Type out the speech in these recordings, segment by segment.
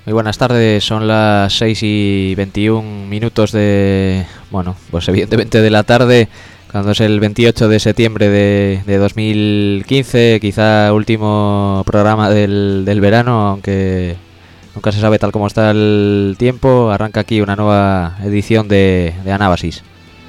Muy buenas tardes, son las 6:21 de, bueno, pues evidentemente de la tarde, cuando es el 28 de septiembre de 2015, quizá último programa del verano, aunque nunca se sabe tal como está el tiempo. Arranca aquí una nueva edición de Anábasis.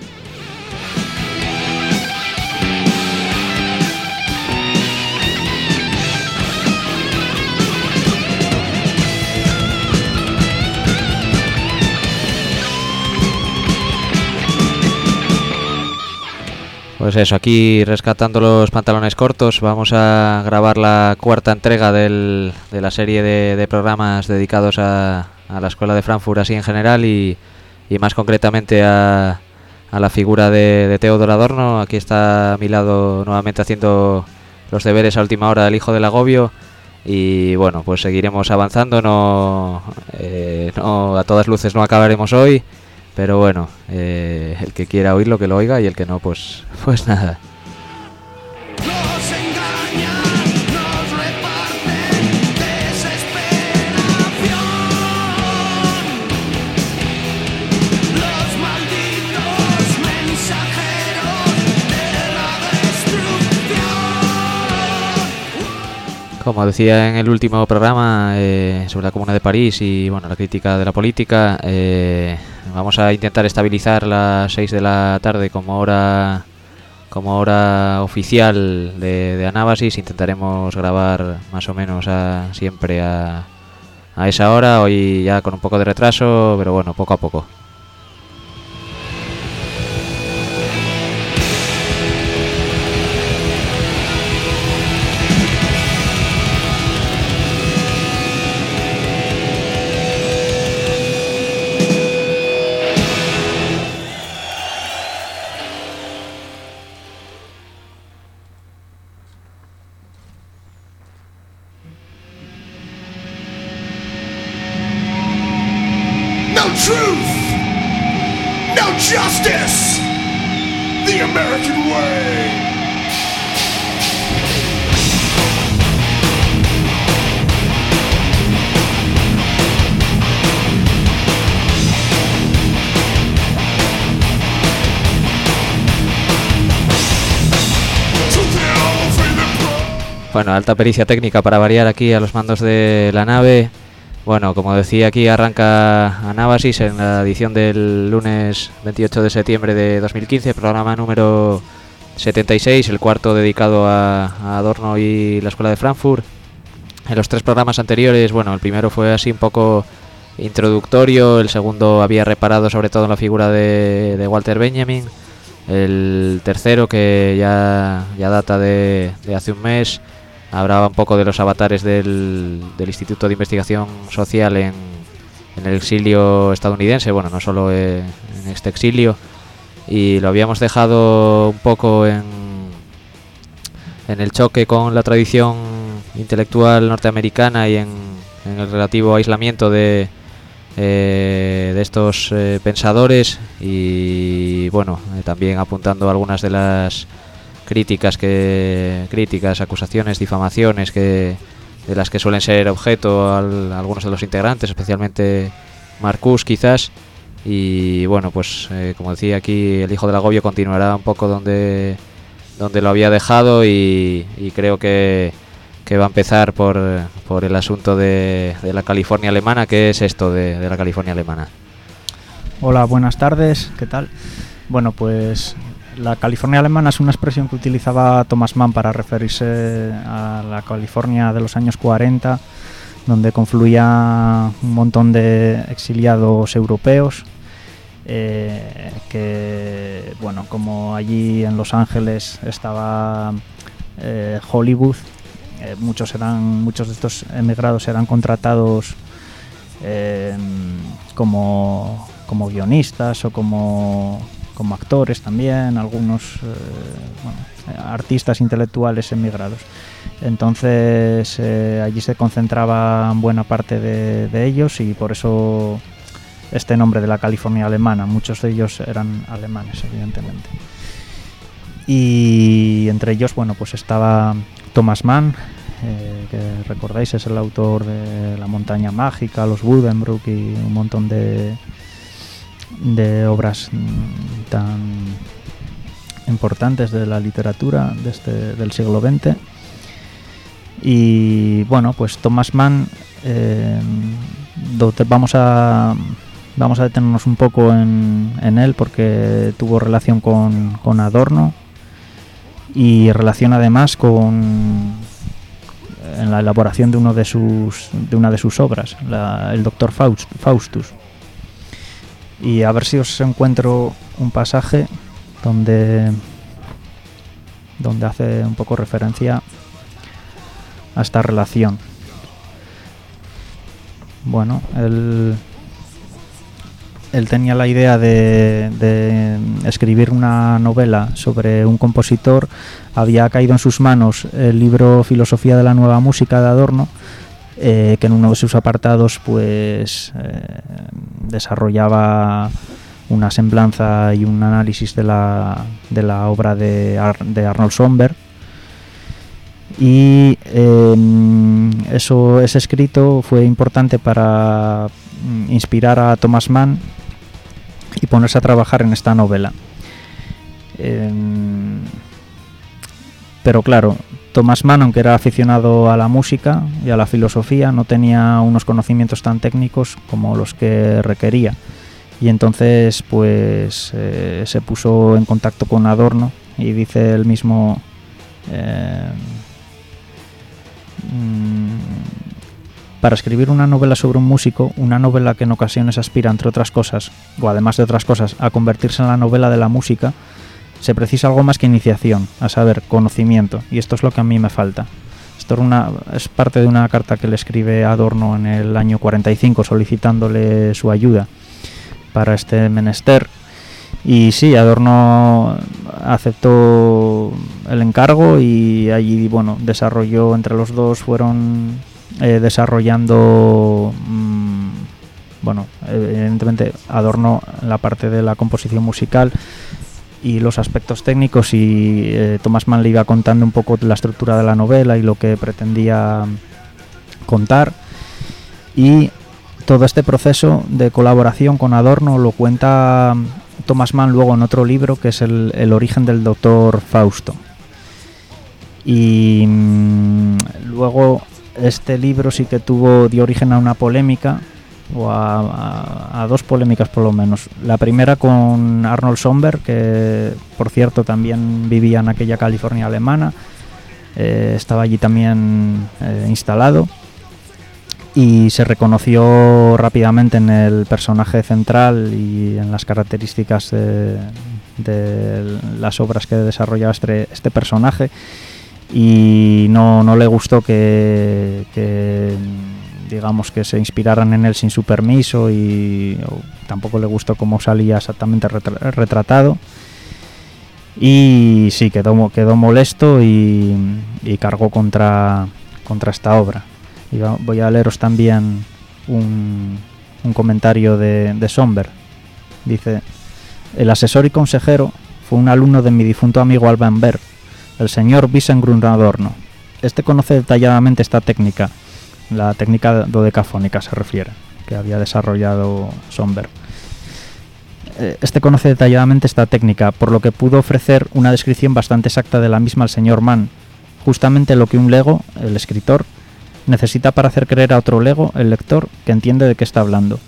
Pues eso, aquí rescatando los pantalones cortos, vamos a grabar la cuarta entrega de la serie de programas dedicados a la Escuela de Frankfurt así en general y más concretamente a la figura de Theodor Adorno. Aquí está a mi lado nuevamente haciendo los deberes a última hora el hijo del agobio y bueno, pues seguiremos avanzando, no a todas luces no acabaremos hoy. Pero bueno, el que quiera oírlo que lo oiga y el que no, pues nada. Como decía en el último programa sobre la Comuna de París y bueno, la crítica de la política, vamos a intentar estabilizar las 6 de la tarde como hora oficial de Anábasis. Intentaremos grabar más o menos siempre a esa hora, hoy ya con un poco de retraso, pero bueno, poco a poco. Bueno, alta pericia técnica para variar aquí a los mandos de la nave. Bueno, como decía, aquí arranca Anábasis en la edición del lunes 28 de septiembre de 2015, programa número 76, el cuarto dedicado a Adorno y la Escuela de Frankfurt. En los tres programas anteriores, bueno, el primero fue así un poco introductorio, el segundo había reparado sobre todo en la figura de Walter Benjamin, el tercero, que ya data de hace un mes, hablaba un poco de los avatares del Instituto de Investigación Social en el exilio estadounidense, bueno, no solo en este exilio, y lo habíamos dejado un poco en el choque con la tradición intelectual norteamericana y en el relativo aislamiento de estos pensadores y bueno, también apuntando algunas de las críticas, acusaciones, difamaciones de las que suelen ser objeto algunos de los integrantes, especialmente Marcus quizás. Y bueno, pues como decía aquí, el hijo del agobio continuará un poco donde lo había dejado y creo que va a empezar por el asunto de la California alemana. ¿Qué es esto de la California alemana? Hola, buenas tardes, ¿qué tal? Bueno, pues la California alemana es una expresión que utilizaba Thomas Mann para referirse a la California de los años 40, donde confluía un montón de exiliados europeos, que, bueno, como allí en Los Ángeles estaba Hollywood, muchos de estos emigrados eran contratados como guionistas o como actores también, algunos artistas intelectuales emigrados. Entonces allí se concentraba buena parte de ellos y por eso este nombre de la California alemana. Muchos de ellos eran alemanes, evidentemente. Y entre ellos, bueno, pues estaba Thomas Mann, que recordáis es el autor de La montaña mágica, Los Buddenbrook y un montón de obras tan importantes de la literatura del siglo XX. Y bueno, pues Thomas Mann, vamos a detenernos un poco en él, porque tuvo relación con Adorno y relación además en la elaboración de una de sus obras, el Doctor Faustus. Y a ver si os encuentro un pasaje donde hace un poco referencia a esta relación. Bueno, él tenía la idea de escribir una novela sobre un compositor. Había caído en sus manos el libro Filosofía de la Nueva Música de Adorno, que en uno de sus apartados pues desarrollaba una semblanza y un análisis de la obra de Arnold Schoenberg. Y ese escrito fue importante para inspirar a Thomas Mann y ponerse a trabajar en esta novela. Pero claro, Thomas Mann, aunque era aficionado a la música y a la filosofía, no tenía unos conocimientos tan técnicos como los que requería. Y entonces pues se puso en contacto con Adorno, y dice él mismo, para escribir una novela sobre un músico, una novela que en ocasiones aspira, entre otras cosas, o además de otras cosas, a convertirse en la novela de la música, se precisa algo más que iniciación, a saber, conocimiento, y esto es lo que a mí me falta. Esto es parte de una carta que le escribe Adorno en el año 45, solicitándole su ayuda para este menester. Y sí, Adorno aceptó el encargo, y allí, bueno, desarrolló, entre los dos fueron desarrollando, bueno, evidentemente Adorno la parte de la composición musical y los aspectos técnicos, y Thomas Mann le iba contando un poco la estructura de la novela y lo que pretendía contar. Y todo este proceso de colaboración con Adorno lo cuenta Thomas Mann luego en otro libro, que es el origen del Doctor Fausto. Y luego este libro sí que dio origen a una polémica, o a dos polémicas por lo menos. La primera con Arnold Schoenberg, que por cierto también vivía en aquella California alemana, estaba allí también instalado, y se reconoció rápidamente en el personaje central y en las características de las obras que desarrollaba este personaje, y no le gustó que digamos que se inspiraran en él sin su permiso, y tampoco le gustó cómo salía exactamente retratado, y sí, quedó molesto y cargó contra esta obra. Y voy a leeros también un comentario de Schoenberg. Dice: el asesor y consejero fue un alumno de mi difunto amigo Alban Berg, el señor Wiesengrund Adorno. Este conoce detalladamente esta técnica, la técnica dodecafónica se refiere, que había desarrollado Schoenberg. Este conoce detalladamente esta técnica, por lo que pudo ofrecer una descripción bastante exacta de la misma al señor Mann, justamente lo que un lego, el escritor, necesita para hacer creer a otro lego, el lector, que entiende de qué está hablando.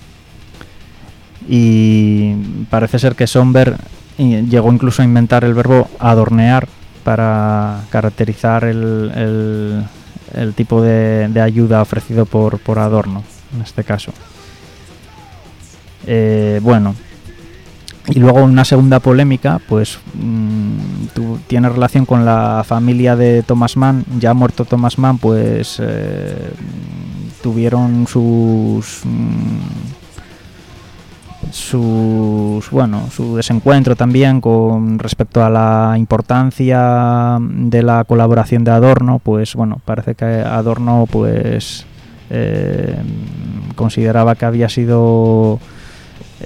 Y parece ser que Schoenberg llegó incluso a inventar el verbo adornear para caracterizar el tipo de ayuda ofrecido por Adorno, en este caso. Bueno, y luego una segunda polémica, pues tiene relación con la familia de Thomas Mann. Ya muerto Thomas Mann, pues tuvieron su desencuentro también con respecto a la importancia de la colaboración de Adorno. Pues bueno, parece que Adorno pues consideraba que había sido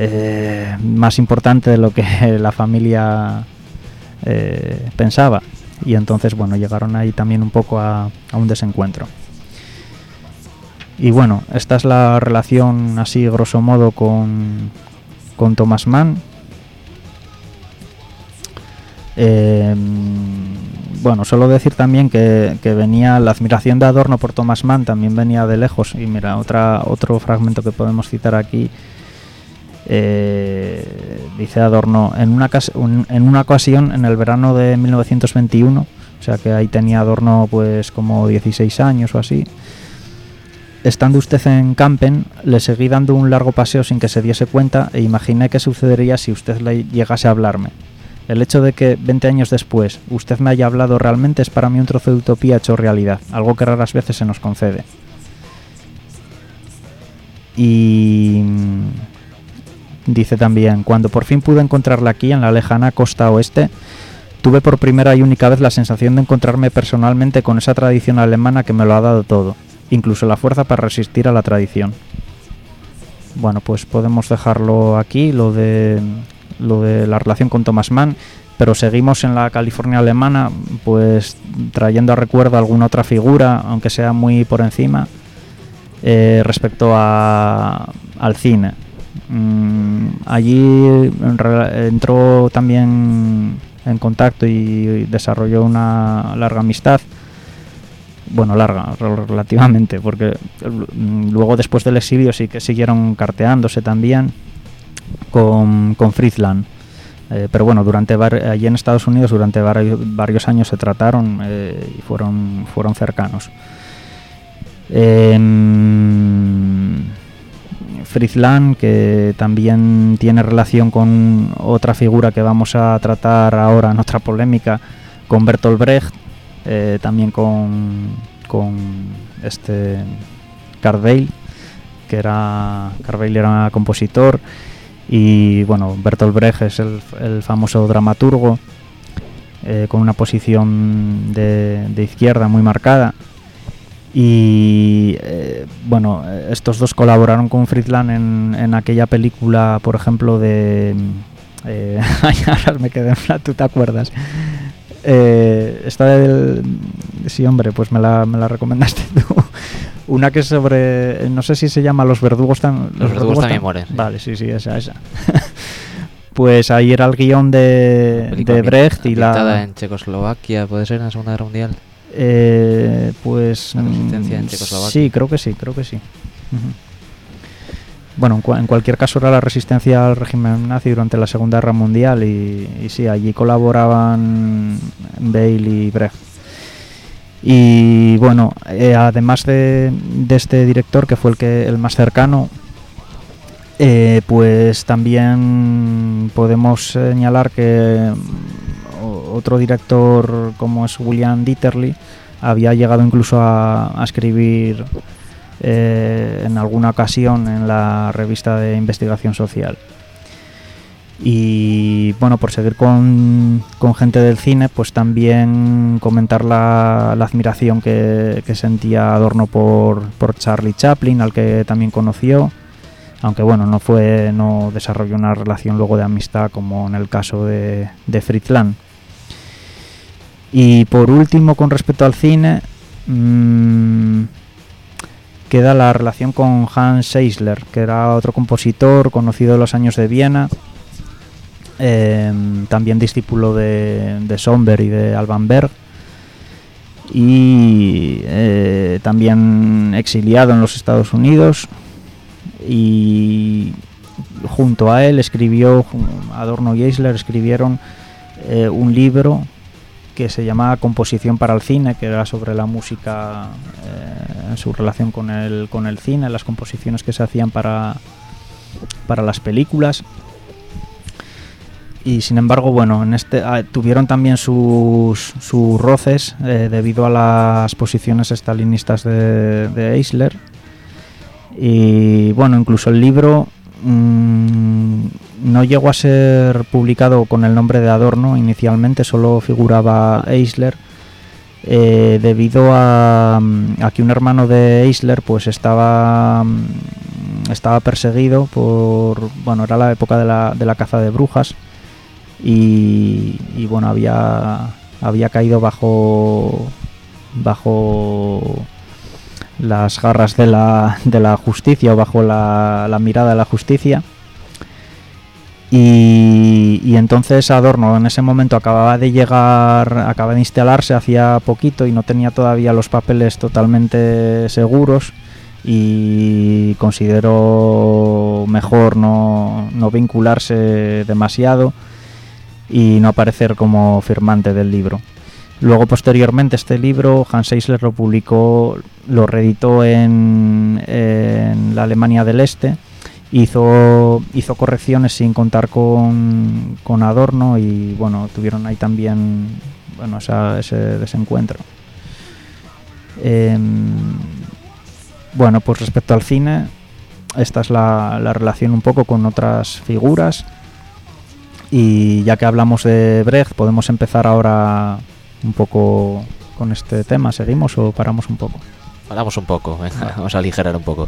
más importante de lo que la familia pensaba, y entonces bueno, llegaron ahí también un poco a un desencuentro. Y bueno, esta es la relación así grosso modo con Thomas Mann. Bueno, solo decir también que venía la admiración de Adorno por Thomas Mann, también venía de lejos. Y mira, otro fragmento que podemos citar aquí. Dice Adorno: en una ocasión, en el verano de 1921, o sea que ahí tenía Adorno pues como 16 años o así, estando usted en Kampen, le seguí dando un largo paseo sin que se diese cuenta e imaginé qué sucedería si usted le llegase a hablarme. El hecho de que 20 años después usted me haya hablado realmente es para mí un trozo de utopía hecho realidad, algo que raras veces se nos concede. Y dice también: cuando por fin pude encontrarla aquí, en la lejana costa oeste, tuve por primera y única vez la sensación de encontrarme personalmente con esa tradición alemana que me lo ha dado todo, incluso la fuerza para resistir a la tradición. Bueno, pues podemos dejarlo aquí, lo de la relación con Thomas Mann, pero seguimos en la California alemana, pues trayendo a recuerdo alguna otra figura, aunque sea muy por encima, respecto al cine. Allí entró también en contacto y desarrolló una larga amistad. Bueno, larga, relativamente, porque luego después del exilio sí que siguieron carteándose también con Fritz Lang. Pero bueno, allí en Estados Unidos durante varios años se trataron y fueron cercanos. Fritz Lang, que también tiene relación con otra figura que vamos a tratar ahora en otra polémica, con Bertolt Brecht, también con Kurt Weill, Kurt Weill era compositor, y bueno, Bertolt Brecht es el famoso dramaturgo, con una posición de izquierda muy marcada. Y bueno, estos dos colaboraron con Fritz Lang en aquella película, por ejemplo, de ahora me quedé en la, ¿tú te acuerdas? Esta sí, hombre, pues me la recomendaste tú. Una que es sobre, no sé si se llama Los verdugos Los verdugos también mueren. Vale, sí, esa. Pues ahí era el guión de Brecht y la en Checoslovaquia, ¿puede ser en la Segunda Guerra Mundial? Pues la resistencia en Checoslovaquia. Sí, creo que sí. Uh-huh. Bueno, en cualquier caso era la resistencia al régimen nazi durante la Segunda Guerra Mundial y sí, allí colaboraban Weill y Brecht. Y bueno, además de este director, que fue el más cercano, pues también podemos señalar que otro director como es William Dieterle había llegado incluso a escribir en alguna ocasión en la revista de investigación social. Y bueno, por seguir con gente del cine, pues también comentar la admiración que sentía Adorno por Charlie Chaplin, al que también conoció, aunque bueno, no desarrolló una relación luego de amistad como en el caso de Fritz Lang. Y por último, con respecto al cine, queda la relación con Hans Eisler, que era otro compositor conocido de los años de Viena, también discípulo de Schoenberg y de Alban Berg, y también exiliado en los Estados Unidos. Y junto a él Adorno y Eisler escribieron un libro que se llamaba Composición para el cine, que era sobre la música en su relación con el cine, las composiciones que se hacían para las películas. Y sin embargo, bueno, tuvieron también sus roces debido a las posiciones estalinistas de Eisler. Y bueno, incluso el libro no llegó a ser publicado con el nombre de Adorno inicialmente, solo figuraba Eisler, debido a que un hermano de Eisler pues estaba perseguido era la época de la caza de brujas, y bueno, había había caído bajo las garras de la justicia, o bajo la mirada de la justicia. Y entonces Adorno en ese momento acababa de instalarse hacía poquito y no tenía todavía los papeles totalmente seguros, y consideró mejor no vincularse demasiado y no aparecer como firmante del libro. Luego, posteriormente, este libro Hans Eisler lo publicó, lo reeditó en la Alemania del Este. Hizo correcciones sin contar con Adorno, y bueno, tuvieron ahí también ese desencuentro. Bueno, pues respecto al cine, esta es la relación un poco con otras figuras, y ya que hablamos de Brecht, podemos empezar ahora un poco con este tema. ¿Seguimos o paramos un poco? Paramos un poco, venga, vamos a aligerar un poco.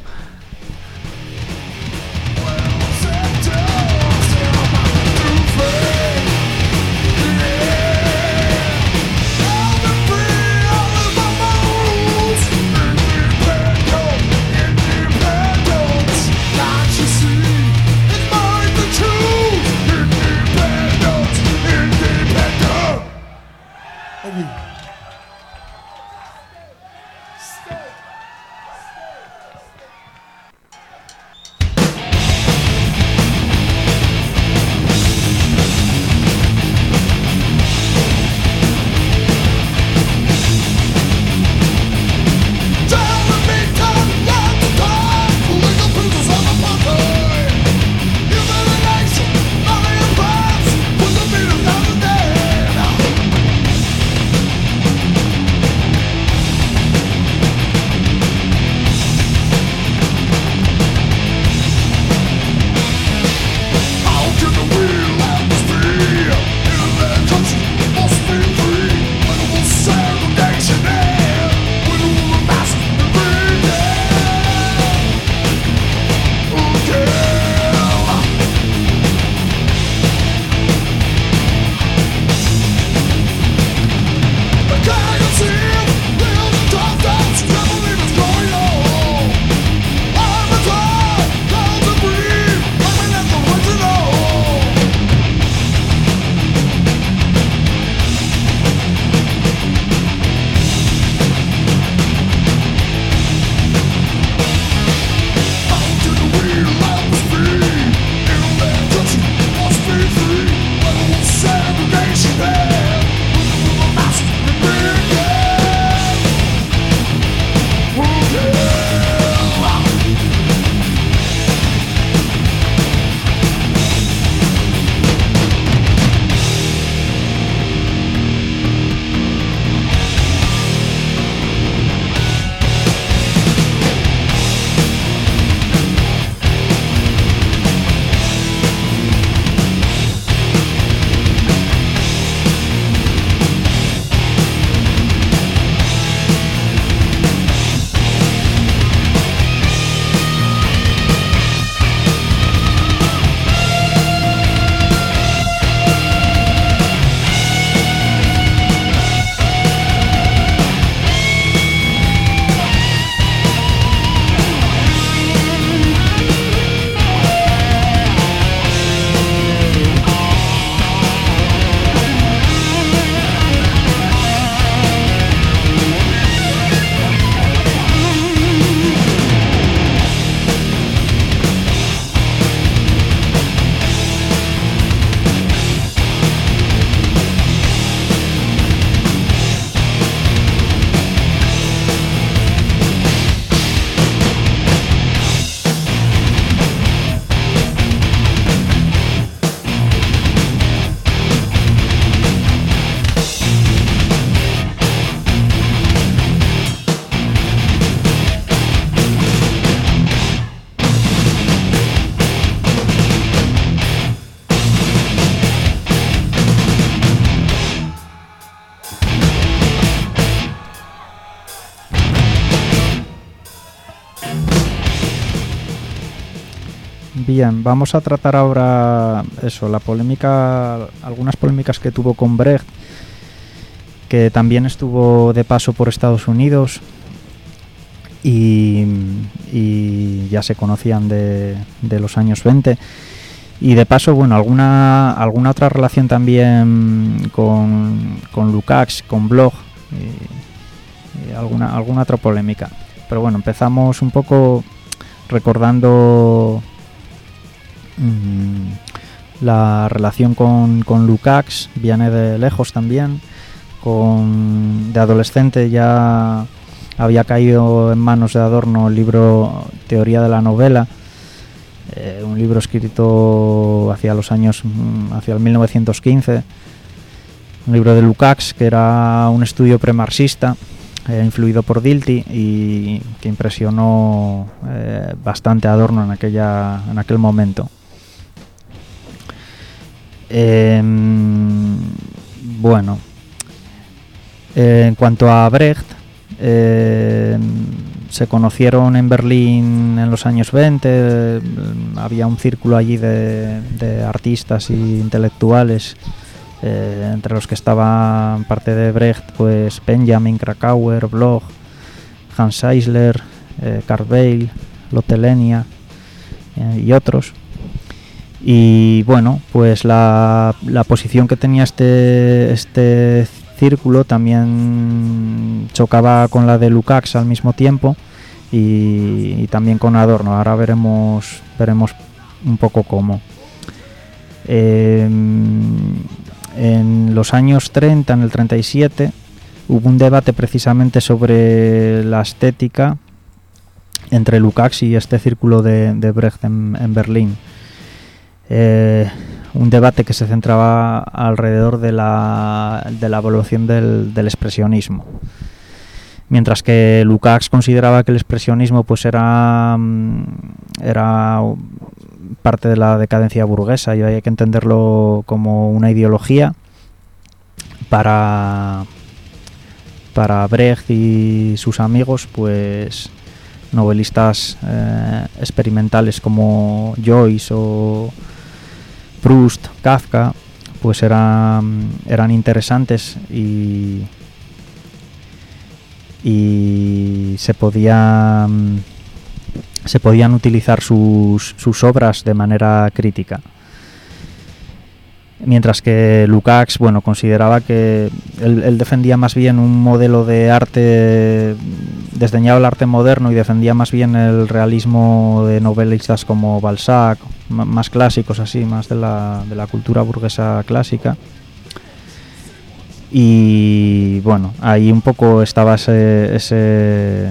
Bien, vamos a tratar ahora eso, la polémica, algunas polémicas que tuvo con Brecht. que también estuvo de paso por Estados Unidos y ya se conocían de los años 20. Y de paso, bueno, alguna otra relación también con Lukács, con Bloch, y alguna otra polémica. Pero bueno, empezamos un poco recordando la relación con Lukács. Viene de lejos también. De adolescente ya había caído en manos de Adorno el libro Teoría de la novela, un libro escrito hacia el 1915, un libro de Lukács que era un estudio premarxista, influido por Dilthey, y que impresionó bastante a Adorno en aquel momento. Bueno, en cuanto a Brecht, se conocieron en Berlín en los años 20. Había un círculo allí de artistas e intelectuales, entre los que estaban, parte de Brecht, pues Benjamin, Krakauer, Bloch, Hans Eisler, Kurt Weill, Lotte Lenya y otros. Y bueno, pues la posición que tenía este círculo también chocaba con la de Lukács al mismo tiempo, y también con Adorno. Ahora veremos un poco cómo. En los años 30, en el 37, hubo un debate precisamente sobre la estética entre Lukács y este círculo de Brecht en Berlín. Un debate que se centraba alrededor de la evolución del expresionismo. Mientras que Lukács consideraba que el expresionismo pues era parte de la decadencia burguesa y hay que entenderlo como una ideología. Para Brecht y sus amigos, pues novelistas experimentales como Joyce o Proust, Kafka, pues eran interesantes y se podían utilizar sus obras de manera crítica. Mientras que Lukács, bueno, consideraba que él defendía más bien un modelo de arte, desdeñaba el arte moderno y defendía más bien el realismo de novelistas como Balzac, más clásicos así, más de la cultura burguesa clásica. Y bueno, ahí un poco estaba esa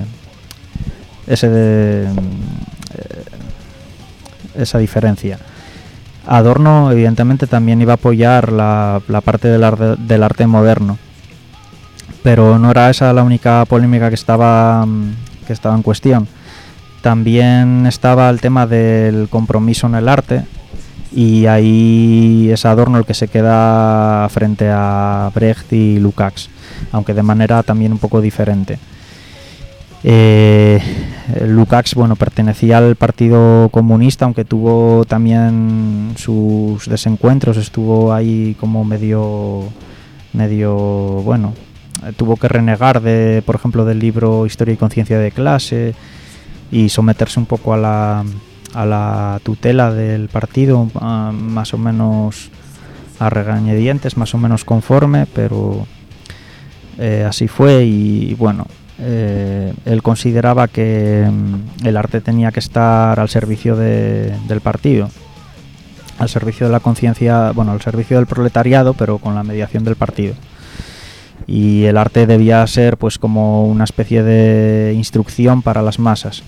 diferencia. Adorno evidentemente también iba a apoyar la parte del arte moderno, pero no era esa la única polémica que estaba en cuestión. También estaba el tema del compromiso en el arte, y ahí es Adorno el que se queda frente a Brecht y Lukács, aunque de manera también un poco diferente. Lukács, bueno, pertenecía al Partido Comunista, aunque tuvo también sus desencuentros, estuvo ahí como medio bueno, tuvo que renegar por ejemplo, del libro Historia y conciencia de clase y someterse un poco a la tutela del partido, más o menos a regañadientes, más o menos conforme, pero así fue. Y bueno, él consideraba que el arte tenía que estar al servicio del partido, al servicio de la conciencia, bueno, al servicio del proletariado, pero con la mediación del partido. Y el arte debía ser pues como una especie de instrucción para las masas.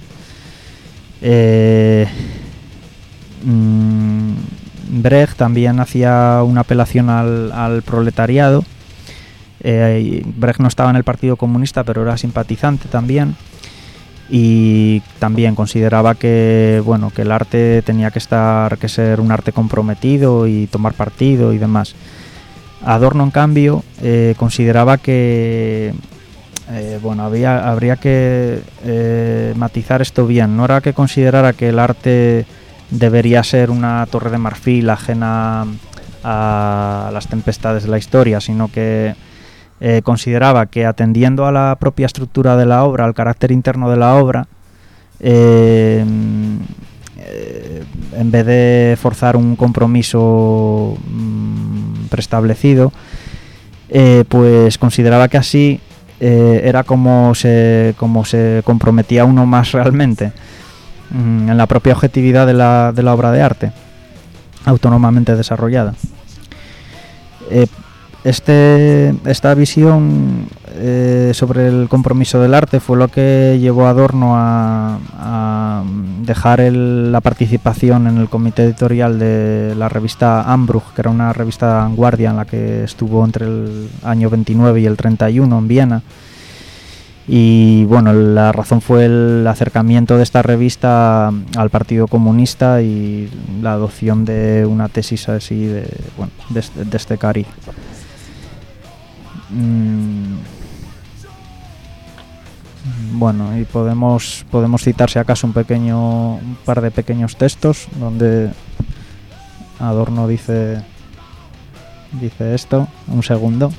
Brecht también hacía una apelación al proletariado. Brecht no estaba en el Partido Comunista, pero era simpatizante también, y también consideraba que bueno, que el arte tenía que ser un arte comprometido y tomar partido y demás. Adorno, en cambio, consideraba que bueno, habría que matizar esto bien. No era que considerara que el arte debería ser una torre de marfil ajena a las tempestades de la historia, sino que consideraba que atendiendo a la propia estructura de la obra, al carácter interno de la obra, en vez de forzar un compromiso preestablecido, pues consideraba que así era como se comprometía uno más realmente en la propia objetividad de la obra de arte, autónomamente desarrollada. Esta visión sobre el compromiso del arte fue lo que llevó a Adorno a dejar la participación en el comité editorial de la revista Ambruch, que era una revista de vanguardia en la que estuvo entre el año 29 y el 31 en Viena. Y bueno, la razón fue el acercamiento de esta revista al Partido Comunista y la adopción de una tesis así de este cariz. Bueno, y podemos citar si acaso un par de pequeños textos donde Adorno dice esto. Un segundo.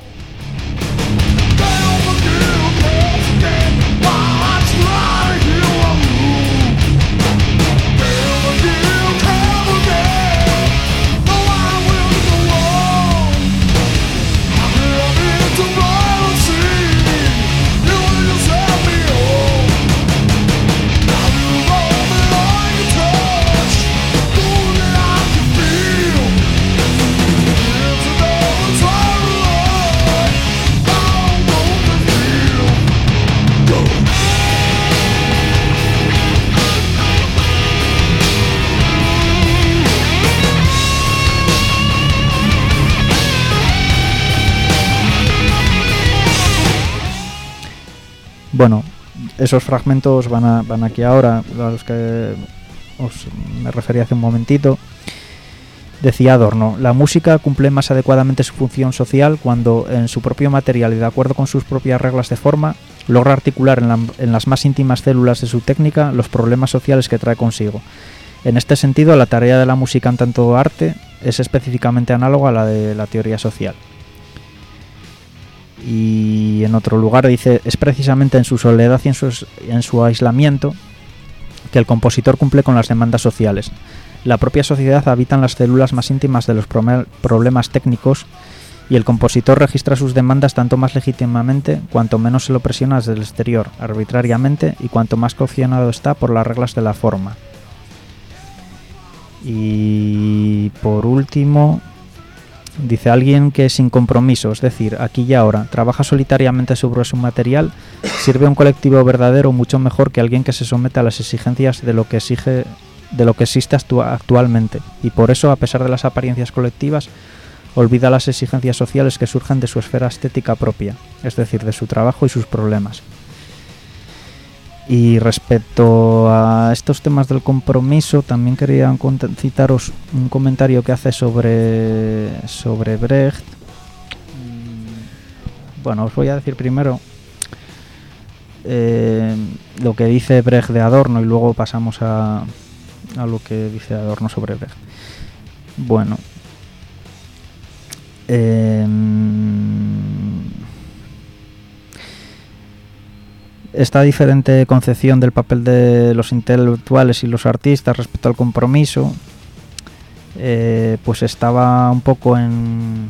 Bueno, esos fragmentos van aquí ahora, a los que me refería hace un momentito. Decía Adorno: la música cumple más adecuadamente su función social cuando, en su propio material y de acuerdo con sus propias reglas de forma, logra articular en las más íntimas células de su técnica los problemas sociales que trae consigo. En este sentido, la tarea de la música en tanto arte es específicamente análoga a la de la teoría social. Y en otro lugar dice: es precisamente en su soledad y en su aislamiento que el compositor cumple con las demandas sociales. La propia sociedad habita en las células más íntimas de los problemas técnicos y el compositor registra sus demandas tanto más legítimamente cuanto menos se lo presiona desde el exterior, arbitrariamente, y cuanto más coaccionado está por las reglas de la forma. Y por último, dice: alguien que sin compromiso, es decir, aquí y ahora, trabaja solitariamente sobre su material, sirve a un colectivo verdadero mucho mejor que alguien que se somete a las exigencias de lo que existe actualmente, y por eso, a pesar de las apariencias colectivas, olvida las exigencias sociales que surgen de su esfera estética propia, es decir, de su trabajo y sus problemas. Y respecto a estos temas del compromiso, también quería citaros un comentario que hace sobre Brecht. Bueno, os voy a decir primero lo que dice Brecht de Adorno y luego pasamos a lo que dice Adorno sobre Brecht. Bueno, esta diferente concepción del papel de los intelectuales y los artistas respecto al compromiso pues estaba un poco en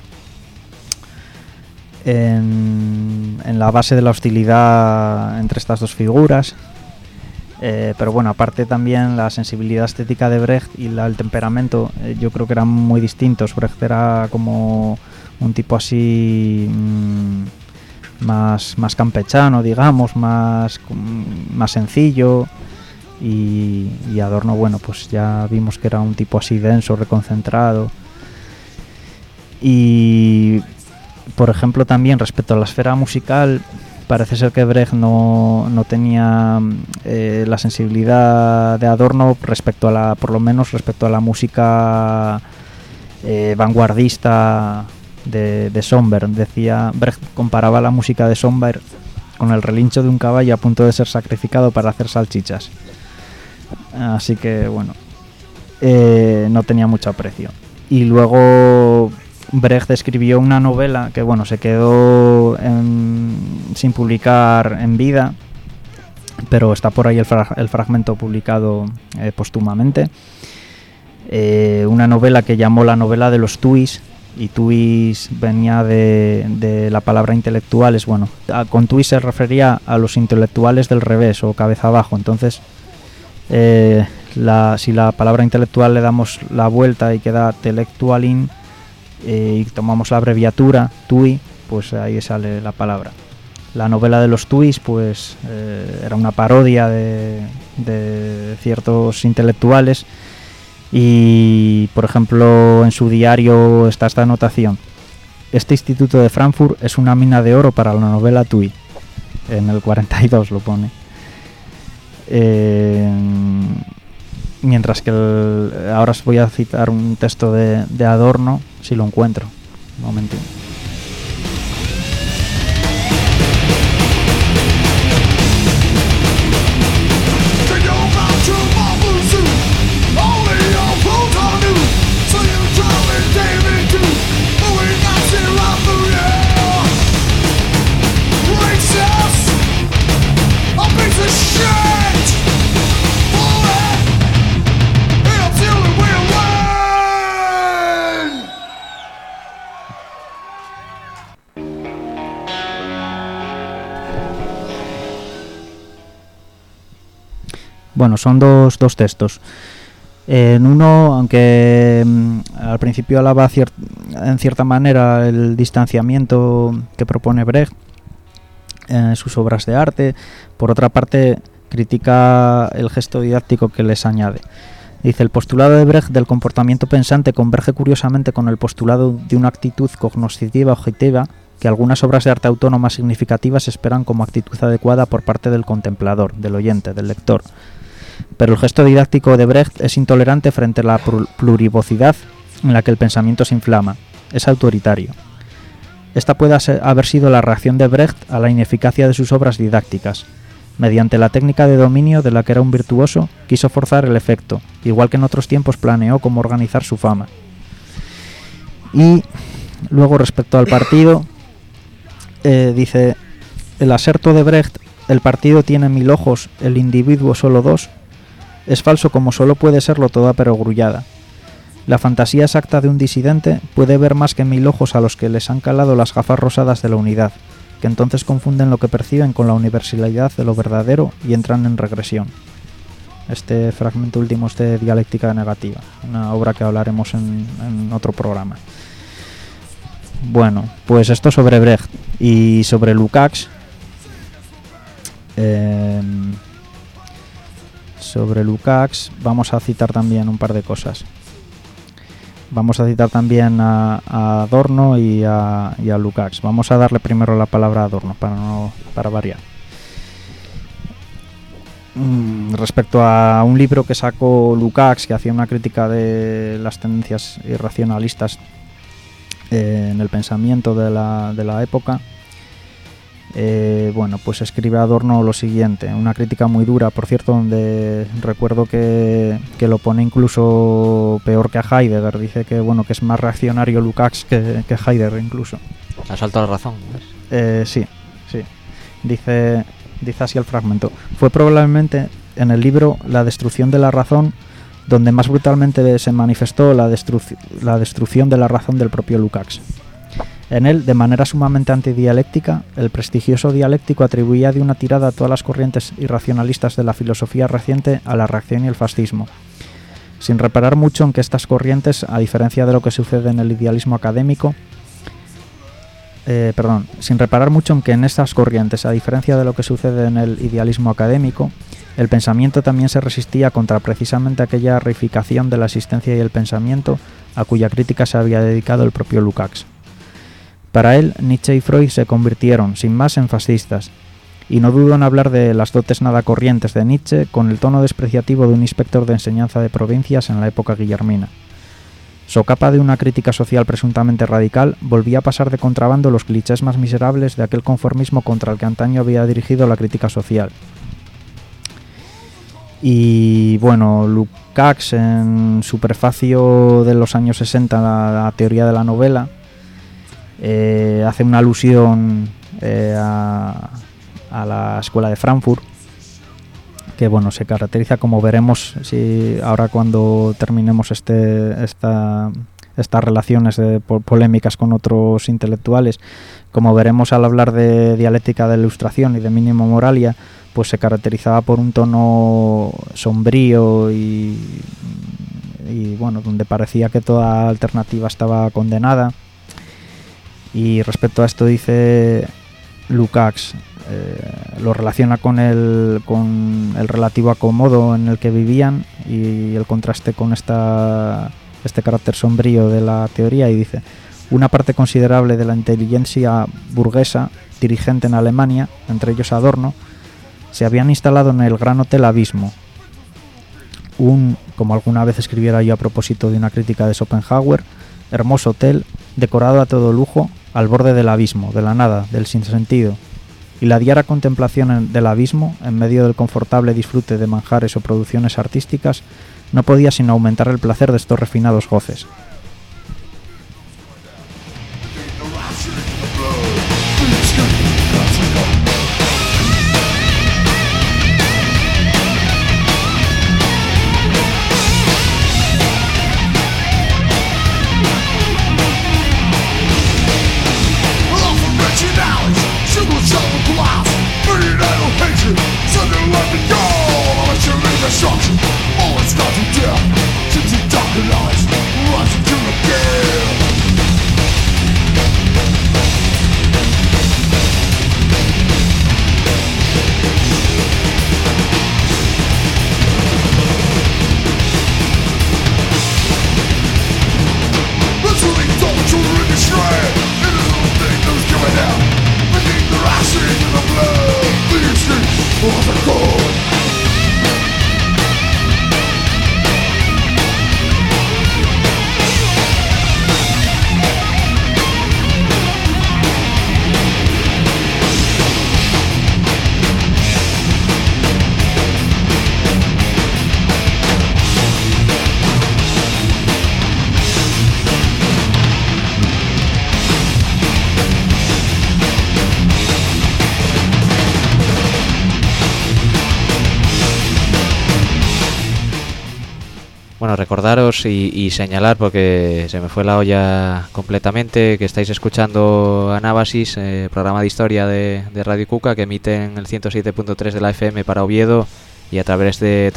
la base de la hostilidad entre estas dos figuras, pero bueno, aparte también la sensibilidad estética de Brecht y el temperamento yo creo que eran muy distintos. Brecht era como un tipo así más campechano, digamos, más sencillo, y Adorno, bueno, pues ya vimos que era un tipo así denso, reconcentrado. Y por ejemplo, también respecto a la esfera musical, parece ser que Brecht no tenía la sensibilidad de Adorno por lo menos respecto a la música vanguardista de Schönberg. Decía, Brecht comparaba la música de Schönberg con el relincho de un caballo a punto de ser sacrificado para hacer salchichas. Así que bueno, no tenía mucho aprecio. Y luego Brecht escribió una novela que se quedó sin publicar en vida, pero está por ahí el fragmento publicado póstumamente. Una novela que llamó la novela de los tuis, y tuis venía de la palabra intelectuales. Con tuis se refería a los intelectuales del revés o cabeza abajo. Entonces, si la palabra intelectual le damos la vuelta y queda telectualin, y tomamos la abreviatura TUI, pues ahí sale la palabra. La novela de los tuis pues era una parodia de ciertos intelectuales, y por ejemplo en su diario está esta anotación: este instituto de Frankfurt es una mina de oro para la novela TUI. En el 42 lo pone. Mientras que ahora os voy a citar un texto de Adorno, si lo encuentro. Un momentito. Son dos textos. En uno, aunque al principio alaba en cierta manera el distanciamiento que propone Brecht en sus obras de arte, por otra parte critica el gesto didáctico que les añade. Dice: el postulado de Brecht del comportamiento pensante converge curiosamente con el postulado de una actitud cognoscitiva objetiva que algunas obras de arte autónomas significativas esperan como actitud adecuada por parte del contemplador, del oyente, del lector. Pero el gesto didáctico de Brecht es intolerante frente a la plurivocidad en la que el pensamiento se inflama. Es autoritario. Esta puede haber sido la reacción de Brecht a la ineficacia de sus obras didácticas. Mediante la técnica de dominio de la que era un virtuoso, quiso forzar el efecto, igual que en otros tiempos planeó cómo organizar su fama. Y luego, respecto al partido, dice: el aserto de Brecht, el partido tiene 1000 ojos, el individuo solo 2, es falso como solo puede serlo toda perogrullada. La fantasía exacta de un disidente puede ver más que 1000 ojos a los que les han calado las gafas rosadas de la unidad, que entonces confunden lo que perciben con la universalidad de lo verdadero y entran en regresión. Este fragmento último es de Dialéctica Negativa, una obra que hablaremos en otro programa. Pues esto sobre Brecht. Y sobre Lukács, vamos a citar también un par de cosas. Vamos a citar también a Adorno y a Lukács. Vamos a darle primero la palabra a Adorno para variar. Respecto a un libro que sacó Lukács, que hacía una crítica de las tendencias irracionalistas en el pensamiento de la época, pues escribe Adorno lo siguiente, una crítica muy dura, por cierto, donde recuerdo que lo pone incluso peor que a Heidegger. Dice que es más reaccionario Lukács que Heidegger incluso. Asalto a la razón, ¿ves? Sí. Dice así el fragmento: fue probablemente en el libro La destrucción de la razón donde más brutalmente se manifestó la destrucción de la razón del propio Lukács. En él, de manera sumamente antidialéctica, el prestigioso dialéctico atribuía de una tirada a todas las corrientes irracionalistas de la filosofía reciente a la reacción y el fascismo, sin reparar mucho en que estas corrientes, a diferencia de lo que sucede en el idealismo académico, en estas corrientes, a diferencia de lo que sucede en el idealismo académico, el pensamiento también se resistía contra precisamente aquella reificación de la existencia y el pensamiento a cuya crítica se había dedicado el propio Lukács. Para él, Nietzsche y Freud se convirtieron, sin más, en fascistas, y no dudo en hablar de las dotes nada corrientes de Nietzsche con el tono despreciativo de un inspector de enseñanza de provincias en la época guillermina. Socapa de una crítica social presuntamente radical, volvía a pasar de contrabando los clichés más miserables de aquel conformismo contra el que antaño había dirigido la crítica social. Y Lukács, en su prefacio de los años 60 a la teoría de la novela, hace una alusión a la escuela de Frankfurt, que bueno, se caracteriza, como veremos ahora cuando terminemos estas relaciones polémicas con otros intelectuales, como veremos al hablar de dialéctica de la Ilustración y de Mínimo Moralia, pues se caracterizaba por un tono sombrío y bueno, donde parecía que toda alternativa estaba condenada. Y respecto a esto dice Lukács, lo relaciona con el relativo acomodo en el que vivían y el contraste con este carácter sombrío de la teoría, y dice: una parte considerable de la inteligencia burguesa dirigente en Alemania, entre ellos Adorno, se habían instalado en el Gran Hotel Abismo, como alguna vez escribiera yo a propósito de una crítica de Schopenhauer, hermoso hotel, decorado a todo lujo, al borde del abismo, de la nada, del sinsentido, y la diaria contemplación del abismo, en medio del confortable disfrute de manjares o producciones artísticas, no podía sino aumentar el placer de estos refinados goces. Bueno, recordaros y señalar, porque se me fue la olla completamente, que estáis escuchando Anábasis, programa de historia de Radio Cuca, que emite en el 107.3 de la FM para Oviedo y a través de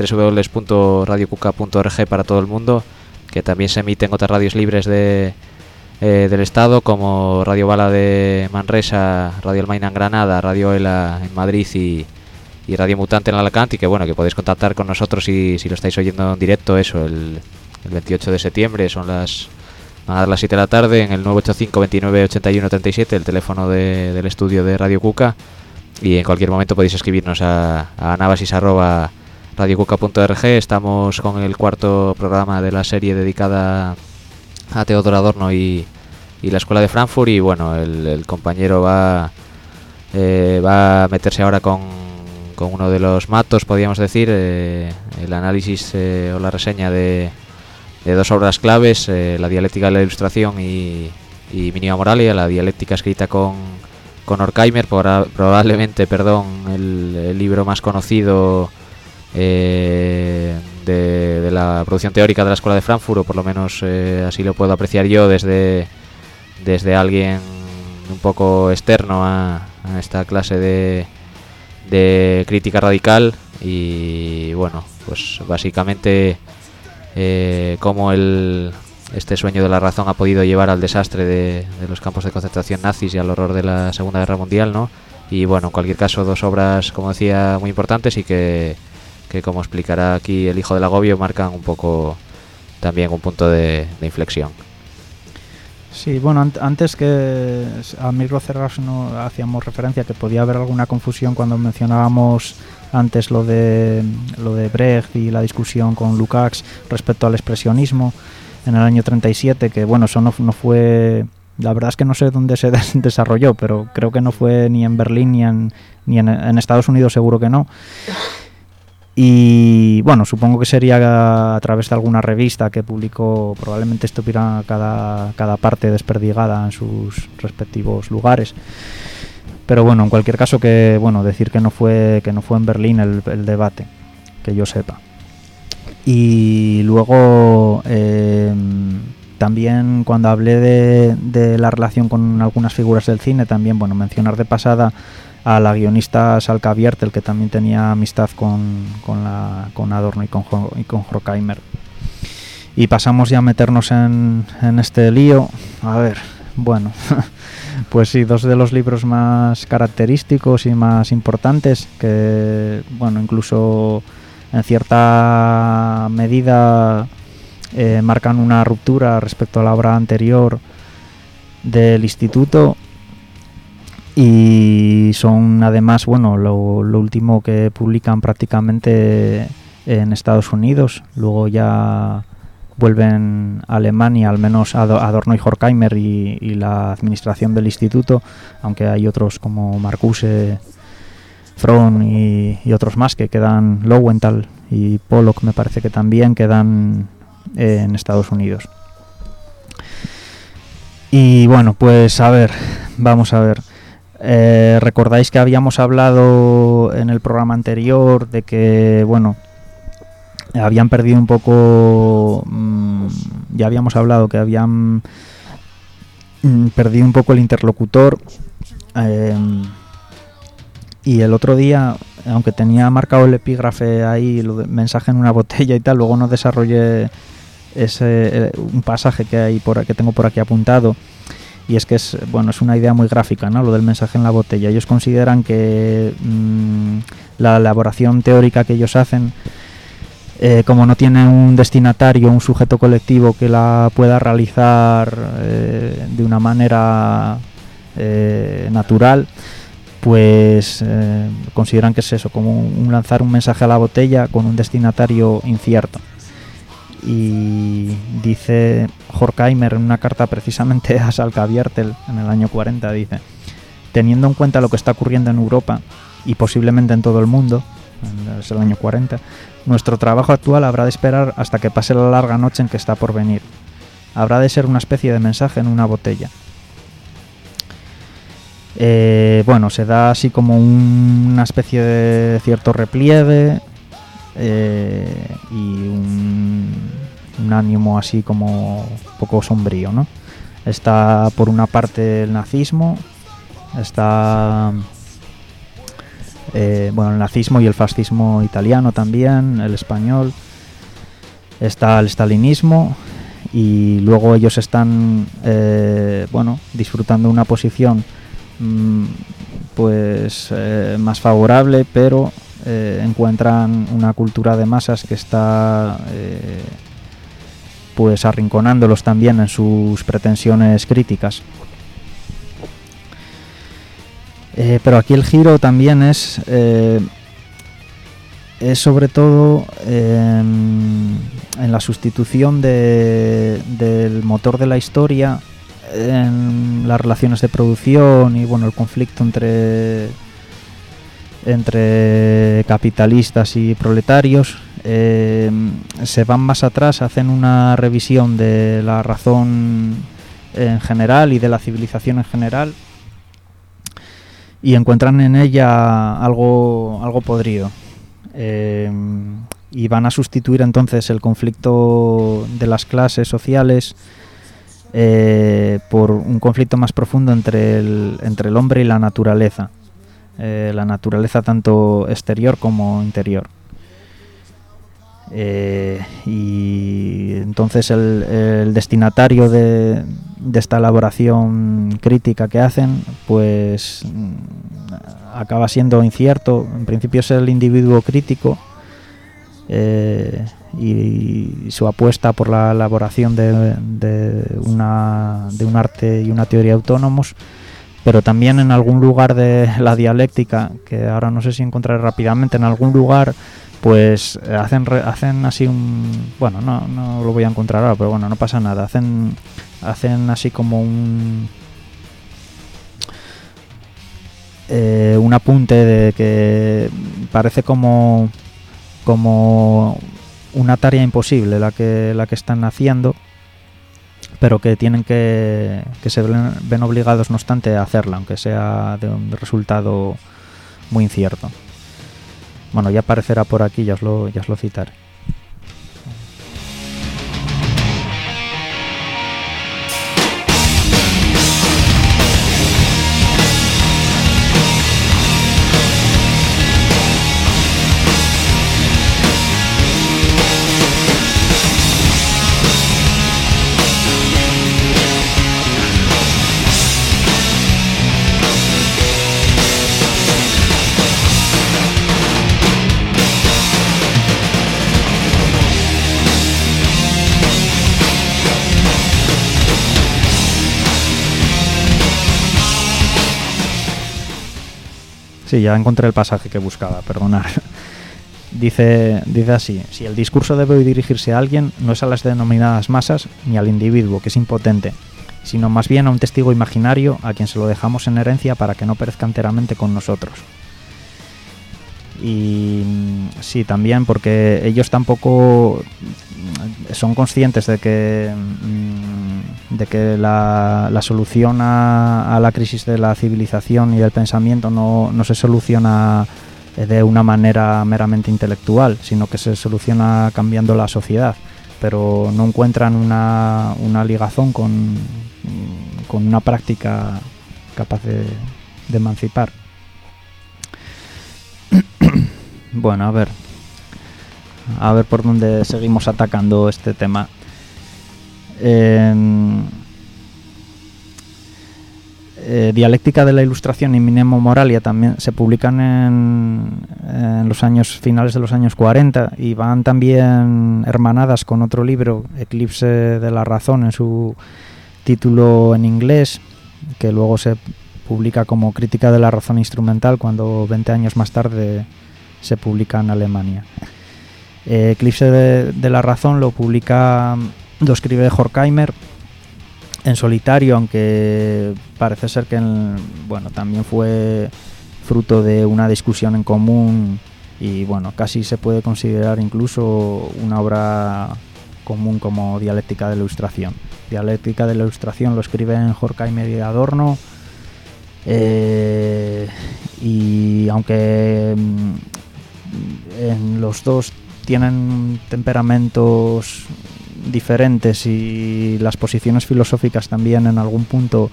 www.radiocuca.org para todo el mundo, que también se emite en otras radios libres del estado, como Radio Bala de Manresa, Radio Almaina en Granada, Radio Ela en Madrid y Radio Mutante en Alicante, y que bueno, que podéis contactar con nosotros si lo estáis oyendo en directo, eso, el 28 de septiembre, van a dar las 7 de la tarde, en el 985 29 81 37, el teléfono del estudio de Radio Cuca, y en cualquier momento podéis escribirnos a anabasis@radiocuca.org. Estamos con el cuarto programa de la serie dedicada a Teodor Adorno y la Escuela de Frankfurt, y bueno, el compañero va a meterse ahora con uno de los matos, podríamos decir, el análisis o la reseña de dos obras claves, la dialéctica de la Ilustración y Mínima Moralia, la dialéctica escrita con Horkheimer, probablemente el libro más conocido de la producción teórica de la Escuela de Frankfurt, o por lo menos así lo puedo apreciar yo desde alguien un poco externo a esta clase de crítica radical. Y bueno, pues básicamente cómo este sueño de la razón ha podido llevar al desastre de los campos de concentración nazis y al horror de la Segunda Guerra Mundial, ¿no? Y bueno, en cualquier caso, dos obras, como decía, muy importantes, y que como explicará aquí el hijo del agobio, marcan un poco también un punto de inflexión. Sí, bueno, antes que a micro cerrados no hacíamos referencia que podía haber alguna confusión cuando mencionábamos antes lo de Brecht y la discusión con Lukács respecto al expresionismo en el año 37, que bueno, eso no fue, la verdad es que no sé dónde se desarrolló, pero creo que no fue ni en Berlín ni en Estados Unidos, seguro que no. Y bueno, supongo que sería a través de alguna revista que publicó, probablemente estuviera cada parte desperdigada en sus respectivos lugares. Pero bueno, en cualquier caso, que bueno, decir que no fue en Berlín el debate, que yo sepa. Y luego también, cuando hablé de la relación con algunas figuras del cine, también bueno, mencionar de pasada a la guionista Salka Viertel, que también tenía amistad con Adorno y con Horkheimer. Y pasamos ya a meternos en este lío. A ver, bueno, pues sí, dos de los libros más característicos y más importantes, que bueno, incluso en cierta medida marcan una ruptura respecto a la obra anterior del instituto. Y son además, bueno, lo último que publican prácticamente en Estados Unidos. Luego ya vuelven a Alemania, al menos Adorno y Horkheimer y la administración del instituto, aunque hay otros como Marcuse, Fromm y otros más que quedan, Lowenthal y Pollock me parece que también quedan en Estados Unidos. Y bueno, pues a ver, vamos a ver. Recordáis que habíamos hablado en el programa anterior de que, bueno, habían perdido un poco, ya habíamos hablado que habían perdido un poco el interlocutor, y el otro día, aunque tenía marcado el epígrafe ahí, lo de mensaje en una botella y tal, luego no desarrollé un pasaje que tengo por aquí apuntado. Y es que es una idea muy gráfica, ¿no? Lo del mensaje en la botella. Ellos consideran que la elaboración teórica que ellos hacen, como no tiene un destinatario, un sujeto colectivo que la pueda realizar de una manera natural, pues consideran que es eso, como lanzar un mensaje a la botella con un destinatario incierto. Y dice Horkheimer en una carta precisamente a Salka Viertel en el año 40, dice: teniendo en cuenta lo que está ocurriendo en Europa y posiblemente en todo el mundo, es el año 40, nuestro trabajo actual habrá de esperar hasta que pase la larga noche en que está por venir. Habrá de ser una especie de mensaje en una botella. Se da así como una especie de cierto repliegue y un ánimo así como un poco sombrío, ¿no? Está por una parte el nazismo, está el nazismo y el fascismo italiano también, el español, está el stalinismo, y luego ellos están disfrutando una posición más favorable, pero encuentran una cultura de masas que está arrinconándolos también en sus pretensiones críticas. Pero aquí el giro también es sobre todo en la sustitución del motor de la historia en las relaciones de producción y el conflicto entre capitalistas y proletarios. Se van más atrás, hacen una revisión de la razón en general y de la civilización en general, y encuentran en ella algo podrido, y van a sustituir entonces el conflicto de las clases sociales por un conflicto más profundo entre el hombre y la naturaleza tanto exterior como interior. Y entonces el destinatario de esta elaboración crítica que hacen, pues acaba siendo incierto. En principio es el individuo crítico, y su apuesta por la elaboración de un arte y una teoría autónomos, pero también en algún lugar de la dialéctica, que ahora no sé si encontraré rápidamente, en algún lugar pues hacen así no lo voy a encontrar ahora, pero no pasa nada, hacen así como un apunte de que parece como como una tarea imposible la que están haciendo, pero que tienen que se ven obligados, no obstante, a hacerla, aunque sea de un resultado muy incierto. Bueno, ya aparecerá por aquí, ya os lo citaré. Sí, ya encontré el pasaje que buscaba, perdonad. Dice así: si el discurso debe dirigirse a alguien, no es a las denominadas masas ni al individuo, que es impotente, sino más bien a un testigo imaginario a quien se lo dejamos en herencia para que no perezca enteramente con nosotros. Y sí, también porque ellos tampoco son conscientes de que la solución a la crisis de la civilización y del pensamiento no se soluciona de una manera meramente intelectual, sino que se soluciona cambiando la sociedad, pero no encuentran una ligazón con una práctica capaz de emancipar. Bueno, a ver por dónde seguimos atacando este tema. Dialéctica de la Ilustración y Minimo Moralia también se publican en los finales de los años 40 y van también hermanadas con otro libro, Eclipse de la Razón, en su título en inglés, que luego se publica como Crítica de la Razón Instrumental cuando 20 años más tarde se publica en Alemania. Eclipse de la Razón lo escribe Horkheimer en solitario, aunque parece ser que también fue fruto de una discusión en común y casi se puede considerar incluso una obra común como Dialéctica de la Ilustración. Dialéctica de la Ilustración lo escriben Horkheimer y Adorno, y aunque en los dos tienen temperamentos diferentes y las posiciones filosóficas también en algún punto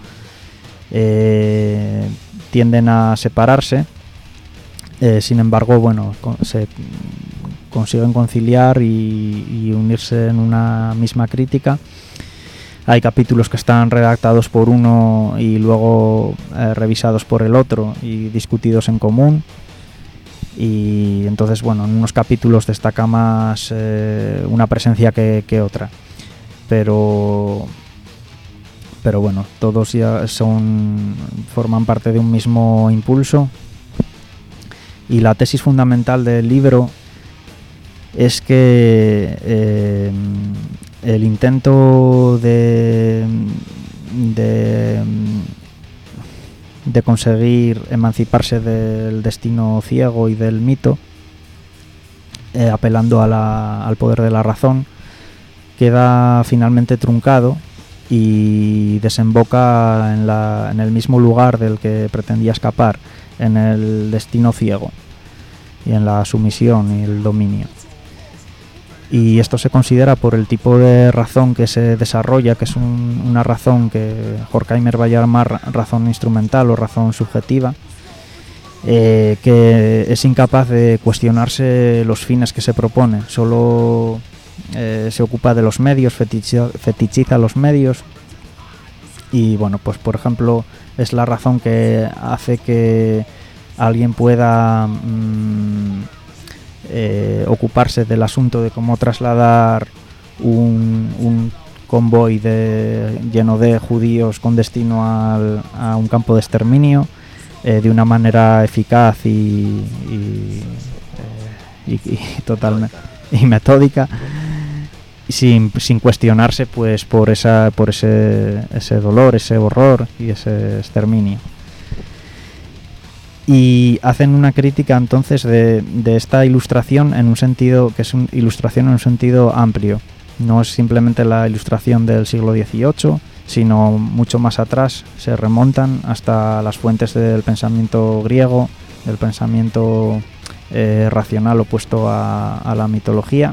tienden a separarse, sin embargo se consiguen conciliar y unirse en una misma crítica. Hay capítulos que están redactados por uno y luego revisados por el otro y discutidos en común. Y entonces, en unos capítulos destaca más una presencia que otra. Pero todos ya forman parte de un mismo impulso. Y la tesis fundamental del libro es que el intento de conseguir emanciparse del destino ciego y del mito, apelando al poder de la razón, queda finalmente truncado y desemboca en el mismo lugar del que pretendía escapar, en el destino ciego y en la sumisión y el dominio. Y esto se considera por el tipo de razón que se desarrolla, que es una razón que Horkheimer va a llamar razón instrumental o razón subjetiva, que es incapaz de cuestionarse los fines que se propone, solo se ocupa de los medios, fetichiza los medios y por ejemplo es la razón que hace que alguien pueda ocuparse del asunto de cómo trasladar un convoy lleno de judíos con destino a un campo de exterminio de una manera eficaz y totalmente y metódica, sin cuestionarse por ese dolor, ese horror y ese exterminio. y hacen una crítica entonces de esta ilustración en un sentido que es una ilustración en un sentido amplio. No es simplemente la ilustración del siglo XVIII, sino mucho más atrás, se remontan hasta las fuentes del pensamiento griego, del pensamiento racional opuesto a la mitología.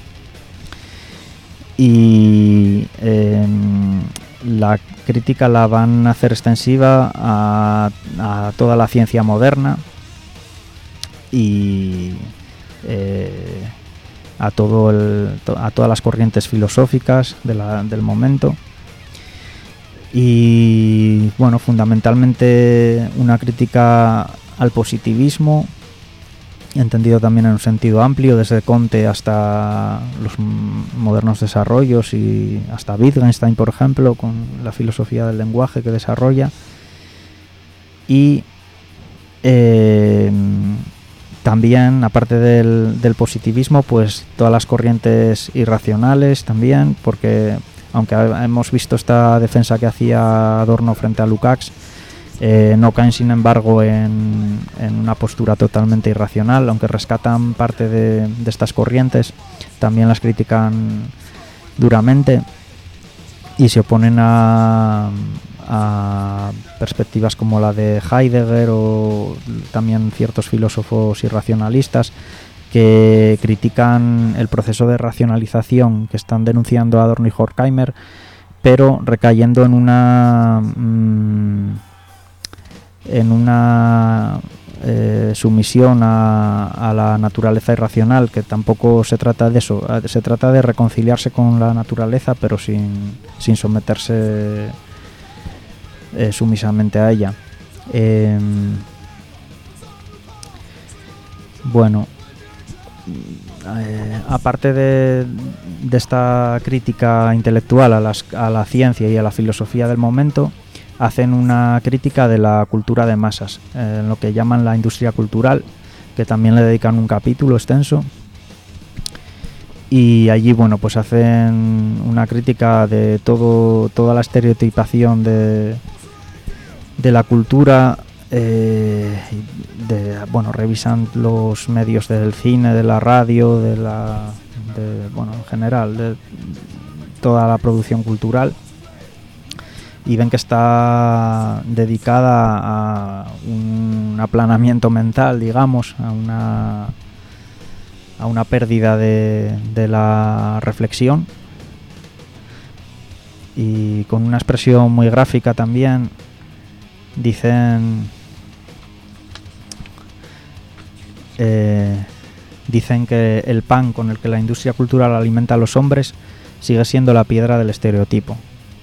Y la crítica la van a hacer extensiva a toda la ciencia moderna y a todas las corrientes filosóficas del momento. Y bueno, fundamentalmente una crítica al positivismo, entendido también en un sentido amplio, desde Comte hasta los modernos desarrollos y hasta Wittgenstein, por ejemplo, con la filosofía del lenguaje que desarrolla. Y también, aparte del positivismo, pues todas las corrientes irracionales también, porque aunque hemos visto esta defensa que hacía Adorno frente a Lukács, no caen sin embargo en una postura totalmente irracional, aunque rescatan parte de estas corrientes, también las critican duramente y se oponen a perspectivas como la de Heidegger o también ciertos filósofos irracionalistas que critican el proceso de racionalización que están denunciando Adorno y Horkheimer, pero recayendo en una sumisión a la naturaleza irracional, que tampoco se trata de eso, se trata de reconciliarse con la naturaleza, pero sin someterse sumisamente a ella. Bueno, aparte de esta crítica intelectual a la ciencia y a la filosofía del momento, hacen una crítica de la cultura de masas, en lo que llaman la industria cultural, que también le dedican un capítulo extenso. Y allí, bueno, pues hacen una crítica de toda la estereotipación de la cultura. Revisan los medios del cine, de la radio, en general, de toda la producción cultural, y ven que está dedicada a un aplanamiento mental, digamos, a una pérdida de la reflexión, y con una expresión muy gráfica también dicen que el pan con el que la industria cultural alimenta a los hombres sigue siendo la piedra del estereotipo,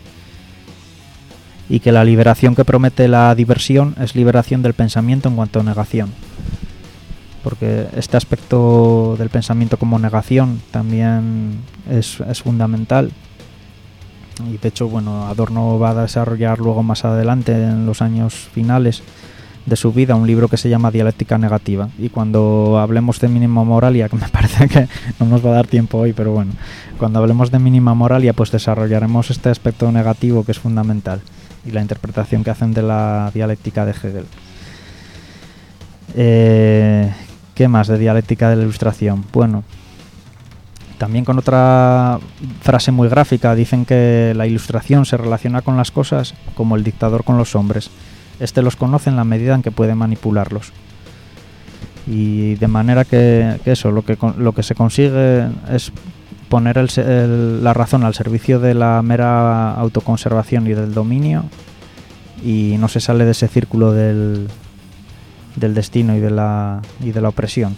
y que la liberación que promete la diversión es liberación del pensamiento en cuanto a negación, porque este aspecto del pensamiento como negación también es fundamental. Y de hecho, bueno, Adorno va a desarrollar luego más adelante, en los años finales de su vida, un libro que se llama Dialéctica Negativa. Y cuando hablemos de mínima moralia, que me parece que no nos va a dar tiempo hoy, pero bueno, cuando hablemos de mínima moralia, pues desarrollaremos este aspecto negativo que es fundamental, y la interpretación que hacen de la dialéctica de Hegel. ¿Qué más de dialéctica de la ilustración? Bueno, también con otra frase muy gráfica, dicen que la ilustración se relaciona con las cosas como el dictador con los hombres. Este los conoce en la medida en que puede manipularlos. Y de manera que eso, lo que se consigue es poner la razón al servicio de la mera autoconservación y del dominio, y no se sale de ese círculo del destino y de la opresión.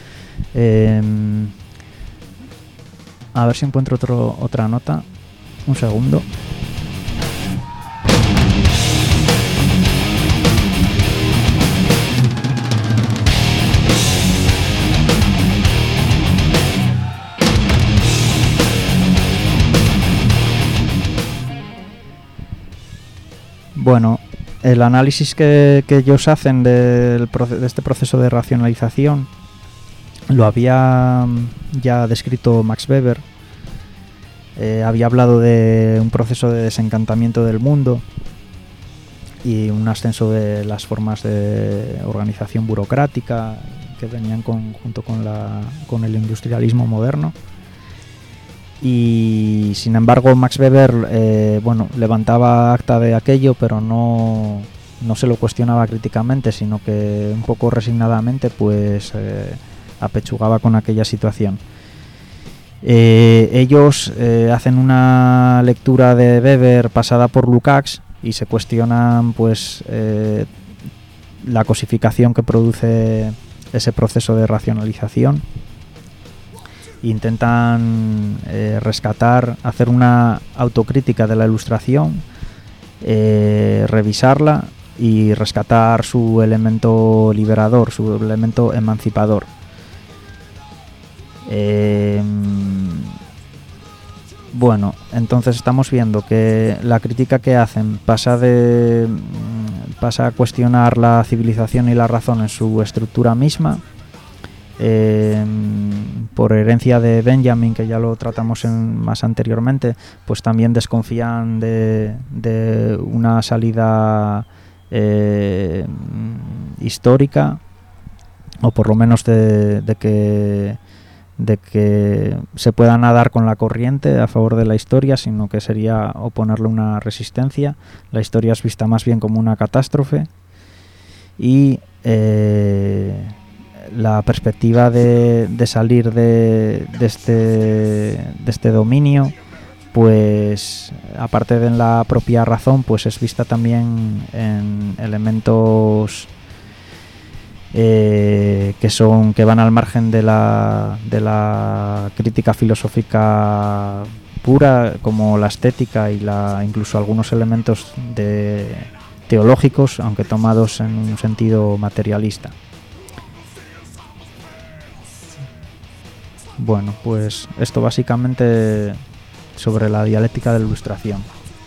A ver si encuentro otra nota. Un segundo. Bueno, el análisis que ellos hacen de este proceso de racionalización lo había ya descrito Max Weber. Había hablado de un proceso de desencantamiento del mundo, y un ascenso de las formas de organización burocrática que venían junto con el industrialismo moderno. Y sin embargo Max Weber levantaba acta de aquello, pero no se lo cuestionaba críticamente, sino que un poco resignadamente pues apechugaba con aquella situación. Ellos hacen una lectura de Weber pasada por Lukács y se cuestionan pues la cosificación que produce ese proceso de racionalización. Intentan rescatar, hacer una autocrítica de la Ilustración, revisarla y rescatar su elemento liberador, su elemento emancipador. Bueno, entonces estamos viendo que la crítica que hacen pasa a cuestionar la civilización y la razón en su estructura misma. Por herencia de Benjamin, que ya lo tratamos más anteriormente, pues también desconfían de una salida histórica, o por lo menos de que se pueda nadar con la corriente a favor de la historia, sino que sería oponerle una resistencia. La historia es vista más bien como una catástrofe, y la perspectiva de salir de este dominio, pues aparte de la propia razón, pues es vista también en elementos que van al margen de la crítica filosófica pura, como la estética y incluso algunos elementos teológicos, aunque tomados en un sentido materialista. Bueno, pues esto básicamente sobre la dialéctica de la Ilustración.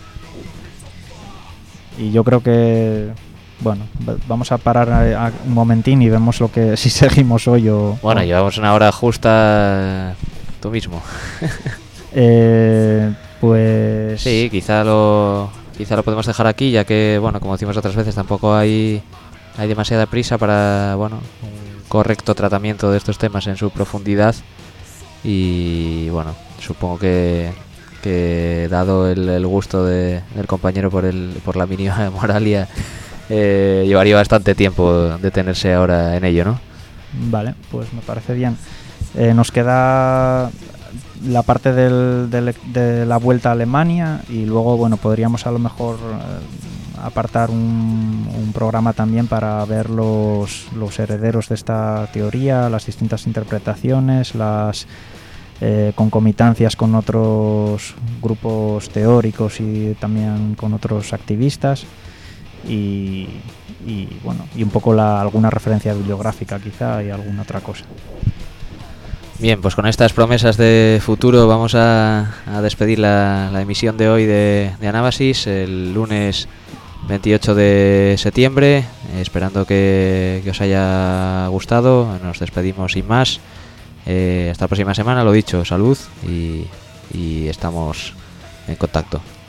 Y yo creo que, bueno, vamos a parar un momentín y vemos si seguimos hoy o... Bueno, llevamos una hora justa tú mismo. Pues... Sí, quizá lo podemos dejar aquí, ya que, bueno, como decimos otras veces, tampoco hay demasiada prisa para, bueno, un correcto tratamiento de estos temas en su profundidad. Y bueno, supongo que dado el gusto del compañero por la mínima moralia, llevaría bastante tiempo detenerse ahora en ello, ¿no? Vale, pues me parece bien. Nos queda la parte de la vuelta a Alemania, y luego, bueno, podríamos a lo mejor apartar un programa también para ver los herederos de esta teoría, las distintas interpretaciones, las concomitancias con otros grupos teóricos y también con otros activistas, y bueno, y un poco alguna referencia bibliográfica quizá, y alguna otra cosa. Bien, pues con estas promesas de futuro vamos a despedir la emisión de hoy de Anábasis, el lunes 28 de septiembre, esperando que os haya gustado. Nos despedimos sin más. Hasta la próxima semana, lo dicho, salud, y estamos en contacto.